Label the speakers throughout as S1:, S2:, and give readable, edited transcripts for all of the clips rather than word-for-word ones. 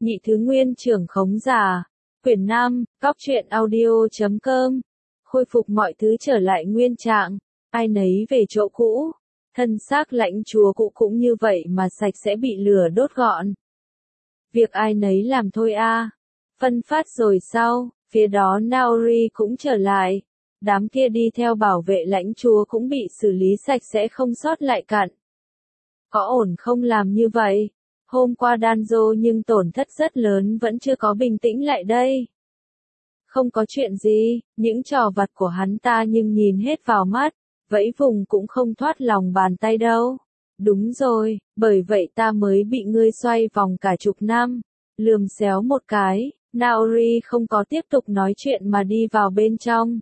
S1: Nhị thứ nguyên trưởng khống giả. Quyển 5, góc truyện audio.com. Khôi phục mọi thứ trở lại nguyên trạng, ai nấy về chỗ cũ. Thân xác lãnh chúa cũ cũng như vậy mà sạch sẽ bị lửa đốt gọn. Việc ai nấy làm thôi a. Phân phát rồi sau, phía đó Naori cũng trở lại. Đám kia đi theo bảo vệ lãnh chúa cũng bị xử lý sạch sẽ không sót lại cặn. Có ổn không làm như vậy? Hôm qua Danzo nhưng tổn thất rất lớn vẫn chưa có bình tĩnh lại đây. Không có chuyện gì, những trò vặt của hắn ta nhưng nhìn hết vào mắt, vẫy vùng cũng không thoát lòng bàn tay đâu. Đúng rồi, bởi vậy ta mới bị ngươi xoay vòng cả chục năm. Lườm xéo một cái, Naori không có tiếp tục nói chuyện mà đi vào bên trong.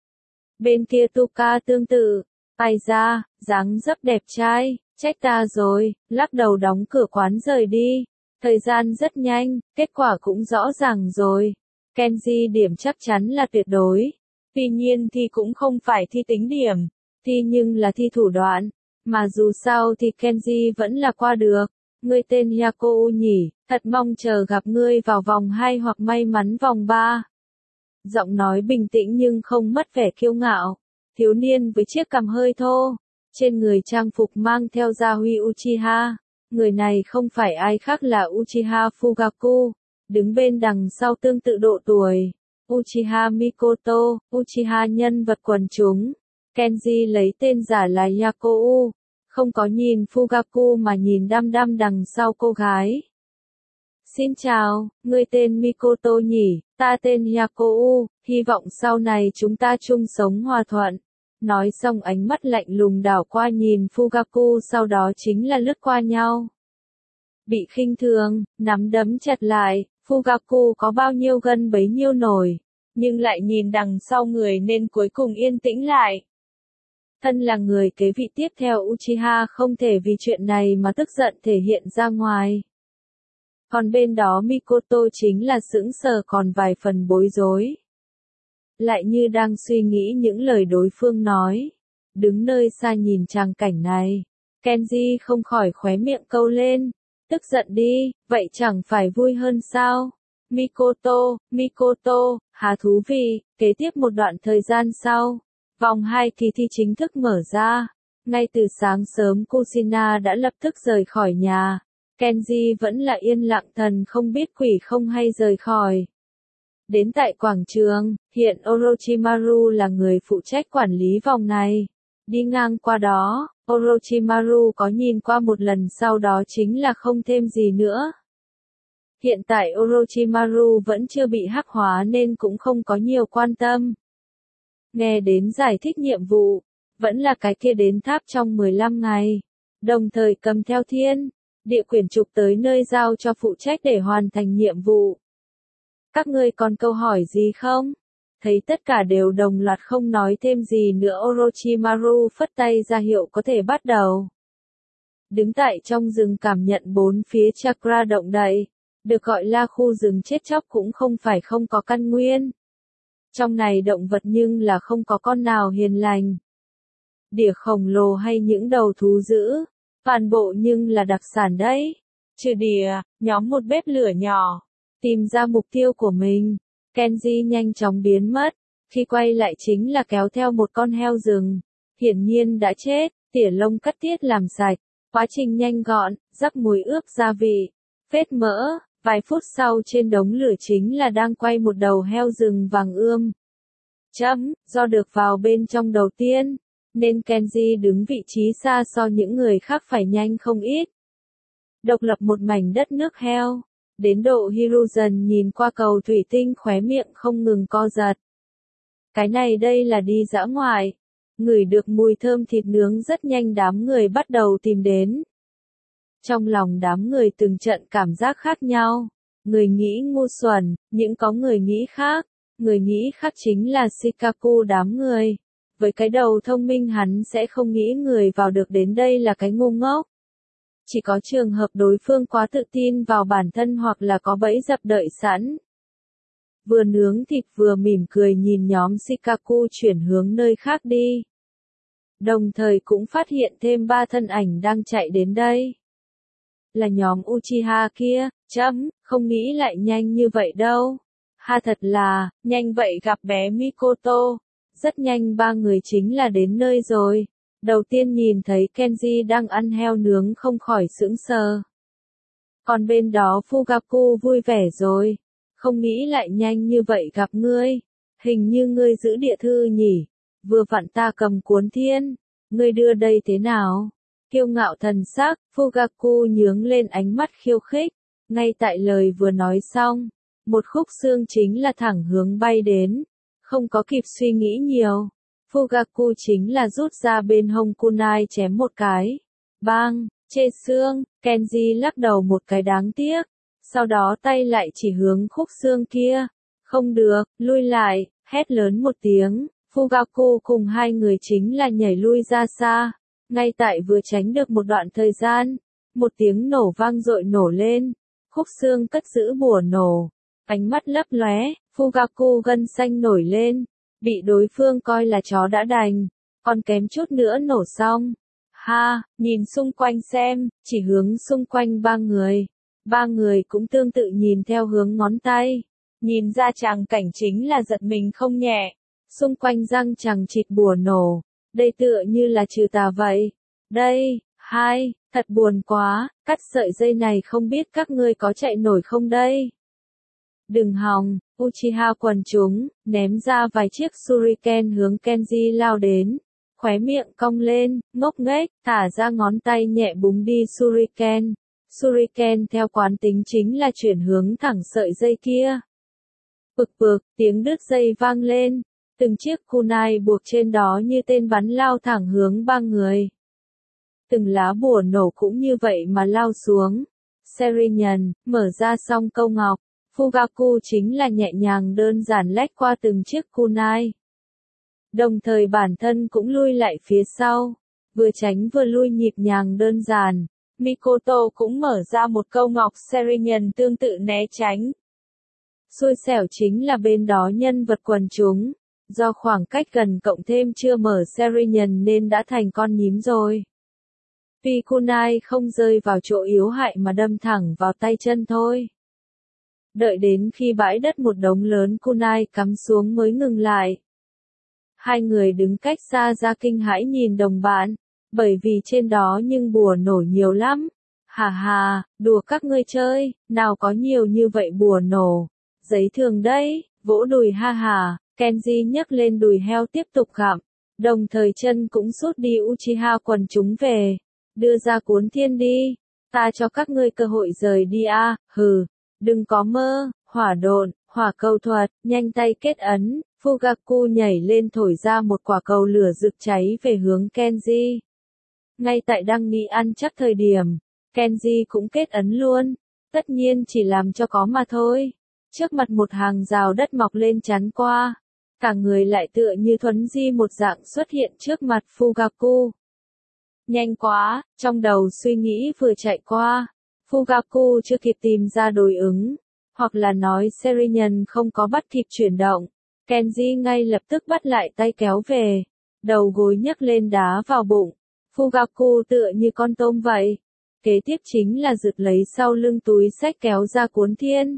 S1: Bên kia Tuka tương tự, tay ra, dáng dấp đẹp trai, trách ta rồi, lắc đầu đóng cửa quán rời đi. Thời gian rất nhanh, kết quả cũng rõ ràng rồi. Kenji điểm chắc chắn là tuyệt đối. Tuy nhiên thì cũng không phải thi tính điểm, thi nhưng là thi thủ đoạn. Mà dù sao thì Kenji vẫn là qua được. Ngươi tên Yakou nhỉ, thật mong chờ gặp ngươi vào vòng 2 hoặc may mắn vòng 3. Giọng nói bình tĩnh nhưng không mất vẻ kiêu ngạo. Thiếu niên với chiếc cằm hơi thô, trên người trang phục mang theo gia huy Uchiha. Người này không phải ai khác là Uchiha Fugaku, đứng bên đằng sau tương tự độ tuổi. Uchiha Mikoto, Uchiha nhân vật quần chúng. Kenji lấy tên giả là Yakou, không có nhìn Fugaku mà nhìn đăm đăm đằng sau cô gái. Xin chào, ngươi tên Mikoto nhỉ, ta tên Yakou, hy vọng sau này chúng ta chung sống hòa thuận. Nói xong ánh mắt lạnh lùng đảo qua nhìn Fugaku, sau đó chính là lướt qua nhau. Bị khinh thường, nắm đấm chặt lại, Fugaku có bao nhiêu gân bấy nhiêu nổi, nhưng lại nhìn đằng sau người nên cuối cùng yên tĩnh lại. Thân là người kế vị tiếp theo Uchiha không thể vì chuyện này mà tức giận thể hiện ra ngoài. Còn bên đó Mikoto chính là sững sờ còn vài phần bối rối. Lại như đang suy nghĩ những lời đối phương nói. Đứng nơi xa nhìn tràng cảnh này, Kenji không khỏi khóe miệng câu lên. Tức giận đi, vậy chẳng phải vui hơn sao? Mikoto, há thú vị. Kế tiếp một đoạn thời gian sau, vòng 2 kỳ thi chính thức mở ra. Ngay từ sáng sớm Kushina đã lập tức rời khỏi nhà. Kenji vẫn là yên lặng thần không biết quỷ không hay rời khỏi. Đến tại quảng trường, hiện Orochimaru là người phụ trách quản lý vòng này. Đi ngang qua đó, Orochimaru có nhìn qua một lần sau đó chính là không thêm gì nữa. Hiện tại Orochimaru vẫn chưa bị hắc hóa nên cũng không có nhiều quan tâm. Nghe đến giải thích nhiệm vụ, vẫn là cái kia đến tháp trong 15 ngày. Đồng thời cầm theo thiên, địa quyển trục tới nơi giao cho phụ trách để hoàn thành nhiệm vụ. Các ngươi còn câu hỏi gì không? Thấy tất cả đều đồng loạt không nói thêm gì nữa, Orochimaru phất tay ra hiệu có thể bắt đầu. Đứng tại trong rừng cảm nhận bốn phía chakra động đậy, được gọi là khu rừng chết chóc cũng không phải không có căn nguyên. Trong này động vật nhưng là không có con nào hiền lành. Đỉa khổng lồ hay những đầu thú dữ, toàn bộ nhưng là đặc sản đấy. Trừ đỉa, nhóm một bếp lửa nhỏ, tìm ra mục tiêu của mình. Kenji nhanh chóng biến mất, khi quay lại chính là kéo theo một con heo rừng. Hiển nhiên đã chết, tỉa lông cắt tiết làm sạch, quá trình nhanh gọn, rắc mùi ướp gia vị, phết mỡ. Vài phút sau trên đống lửa chính là đang quay một đầu heo rừng vàng ươm. Do được vào bên trong đầu tiên, nên Kenji đứng vị trí xa so những người khác phải nhanh không ít. Độc lập một mảnh đất nước heo. Đến độ Hiruzen nhìn qua cầu thủy tinh khóe miệng không ngừng co giật. Cái này đây là đi dã ngoại. Ngửi được mùi thơm thịt nướng rất nhanh đám người bắt đầu tìm đến. Trong lòng đám người từng trận cảm giác khác nhau. Người nghĩ ngu xuẩn, những có người nghĩ khác. Người nghĩ khác chính là Shikaku đám người. Với cái đầu thông minh hắn sẽ không nghĩ người vào được đến đây là cái ngu ngốc. Chỉ có trường hợp đối phương quá tự tin vào bản thân hoặc là có bẫy dập đợi sẵn. Vừa nướng thịt vừa mỉm cười nhìn nhóm Shikaku chuyển hướng nơi khác đi. Đồng thời cũng phát hiện thêm 3 thân ảnh đang chạy đến đây. là nhóm Uchiha kia, không nghĩ lại nhanh như vậy đâu. Ha thật là, nhanh vậy gặp bé Mikoto. Rất nhanh ba người chính là đến nơi rồi. Đầu tiên nhìn thấy Kenji đang ăn heo nướng không khỏi sững sờ. Còn bên đó Fugaku vui vẻ rồi. Không nghĩ lại nhanh như vậy gặp ngươi. Hình như ngươi giữ địa thư nhỉ. Vừa vặn ta cầm cuốn thiên. Ngươi đưa đây thế nào? Kiêu ngạo thần sắc, Fugaku nhướng lên ánh mắt khiêu khích. Ngay tại lời vừa nói xong, một khúc xương chính là thẳng hướng bay đến. Không có kịp suy nghĩ nhiều. Fugaku chính là rút ra bên hông kunai chém một cái. Bang, chê xương, Kenji lắc đầu một cái đáng tiếc. Sau đó tay lại chỉ hướng khúc xương kia. Không được, lui lại, hét lớn một tiếng. Fugaku cùng hai người chính là nhảy lui ra xa. Ngay tại vừa tránh được một đoạn thời gian. Một tiếng nổ vang dội nổ lên. Khúc xương cất giữ bùa nổ. Ánh mắt lấp lóe, Fugaku gân xanh nổi lên. Bị đối phương coi là chó đã đành. Còn kém chút nữa nổ xong. Ha, nhìn xung quanh xem, chỉ hướng xung quanh ba người. Ba người cũng tương tự nhìn theo hướng ngón tay. Nhìn ra tràng cảnh chính là giật mình không nhẹ. Xung quanh răng chằng chịt bùa nổ. Đây tựa như là trừ tà vậy. Đây, thật buồn quá, cắt sợi dây này không biết các ngươi có chạy nổi không đây? Đừng hòng, Uchiha quần chúng, ném ra vài chiếc shuriken hướng Kenji lao đến. Khóe miệng cong lên, ngốc nghếch, thả ra ngón tay nhẹ búng đi shuriken. Shuriken theo quán tính chính là chuyển hướng thẳng sợi dây kia. Bực bực, tiếng đứt dây vang lên. Từng chiếc kunai buộc trên đó như tên bắn lao thẳng hướng ba người. Từng lá bùa nổ cũng như vậy mà lao xuống. Serinhân, mở ra xong câu ngọc. Fugaku chính là nhẹ nhàng đơn giản lách qua từng chiếc kunai. Đồng thời bản thân cũng lui lại phía sau. Vừa tránh vừa lui nhịp nhàng đơn giản. Mikoto cũng mở ra một câu ngọc Serinhân tương tự né tránh. Xui xẻo chính là bên đó nhân vật quần chúng. Do khoảng cách gần cộng thêm chưa mở Serinhân nên đã thành con nhím rồi. Vì kunai không rơi vào chỗ yếu hại mà đâm thẳng vào tay chân thôi. Đợi đến khi bãi đất một đống lớn kunai cắm xuống mới ngừng lại. Hai người đứng cách xa ra kinh hãi nhìn đồng bạn, bởi vì trên đó nhưng bùa nổ nhiều lắm. Hà hà, đùa các ngươi chơi, nào có nhiều như vậy bùa nổ. Giấy thường đấy, vỗ đùi ha hà, Kenji nhấc lên đùi heo tiếp tục gặm. Đồng thời chân cũng rút đi Uchiha quần chúng về. Đưa ra cuốn thiên đi, ta cho các ngươi cơ hội rời đi a, hừ. Đừng có mơ, hỏa độn, hỏa cầu thuật, nhanh tay kết ấn, Fugaku nhảy lên thổi ra một quả cầu lửa rực cháy về hướng Kenji. Ngay tại đang nghĩ ăn chắc thời điểm, Kenji cũng kết ấn luôn, tất nhiên chỉ làm cho có mà thôi. Trước mặt một hàng rào đất mọc lên chắn qua, cả người lại tựa như thuấn di một dạng xuất hiện trước mặt Fugaku. Nhanh quá, trong đầu suy nghĩ vừa chạy qua. Fugaku chưa kịp tìm ra đối ứng, hoặc là nói Serinhân không có bắt kịp chuyển động. Kenji ngay lập tức bắt lại tay kéo về, đầu gối nhấc lên đá vào bụng. Fugaku tựa như con tôm vậy. Kế tiếp chính là giật lấy sau lưng túi xách kéo ra cuốn thiên.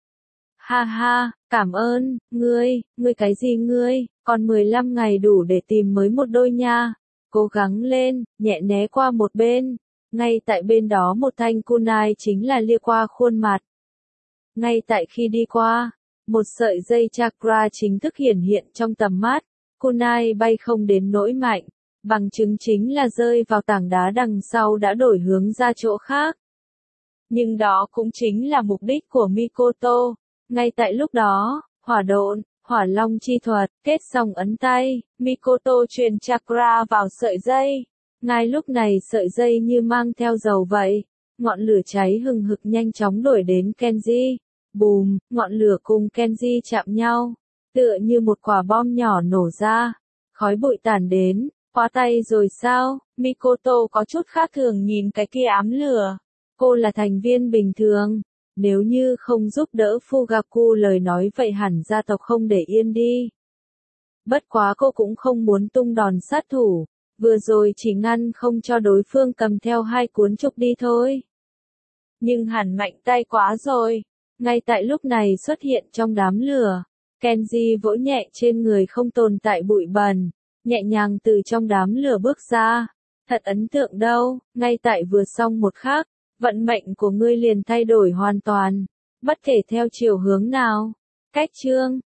S1: Ha ha, cảm ơn, ngươi cái gì ngươi, còn 15 ngày đủ để tìm mới một đôi nha. Cố gắng lên, nhẹ né qua một bên. Ngay tại bên đó một thanh kunai chính là lia qua khuôn mặt. Ngay tại khi đi qua, một sợi dây chakra chính thức hiển hiện trong tầm mắt. Kunai bay không đến nỗi mạnh, bằng chứng chính là rơi vào tảng đá đằng sau đã đổi hướng ra chỗ khác. Nhưng đó cũng chính là mục đích của Mikoto. Ngay tại lúc đó, hỏa độn, hỏa long chi thuật, kết xong ấn tay, Mikoto truyền chakra vào sợi dây. Ngay lúc này sợi dây như mang theo dầu vậy. Ngọn lửa cháy hừng hực nhanh chóng đuổi đến Kenji. Bùm, ngọn lửa cùng Kenji chạm nhau. Tựa như một quả bom nhỏ nổ ra. Khói bụi tản đến. Khóa tay rồi sao? Mikoto có chút khác thường nhìn cái kia ám lửa. Cô là thành viên bình thường. Nếu như không giúp đỡ Fugaku lời nói vậy hẳn gia tộc không để yên đi. Bất quá cô cũng không muốn tung đòn sát thủ. Vừa rồi chỉ ngăn không cho đối phương cầm theo hai cuốn trục đi thôi. Nhưng hắn mạnh tay quá rồi. Ngay tại lúc này xuất hiện trong đám lửa. Kenji vỗ nhẹ trên người không tồn tại bụi bẩn, nhẹ nhàng từ trong đám lửa bước ra. Thật ấn tượng đâu, ngay tại vừa xong một khắc, vận mệnh của ngươi liền thay đổi hoàn toàn, bất kể theo chiều hướng nào. Cách chương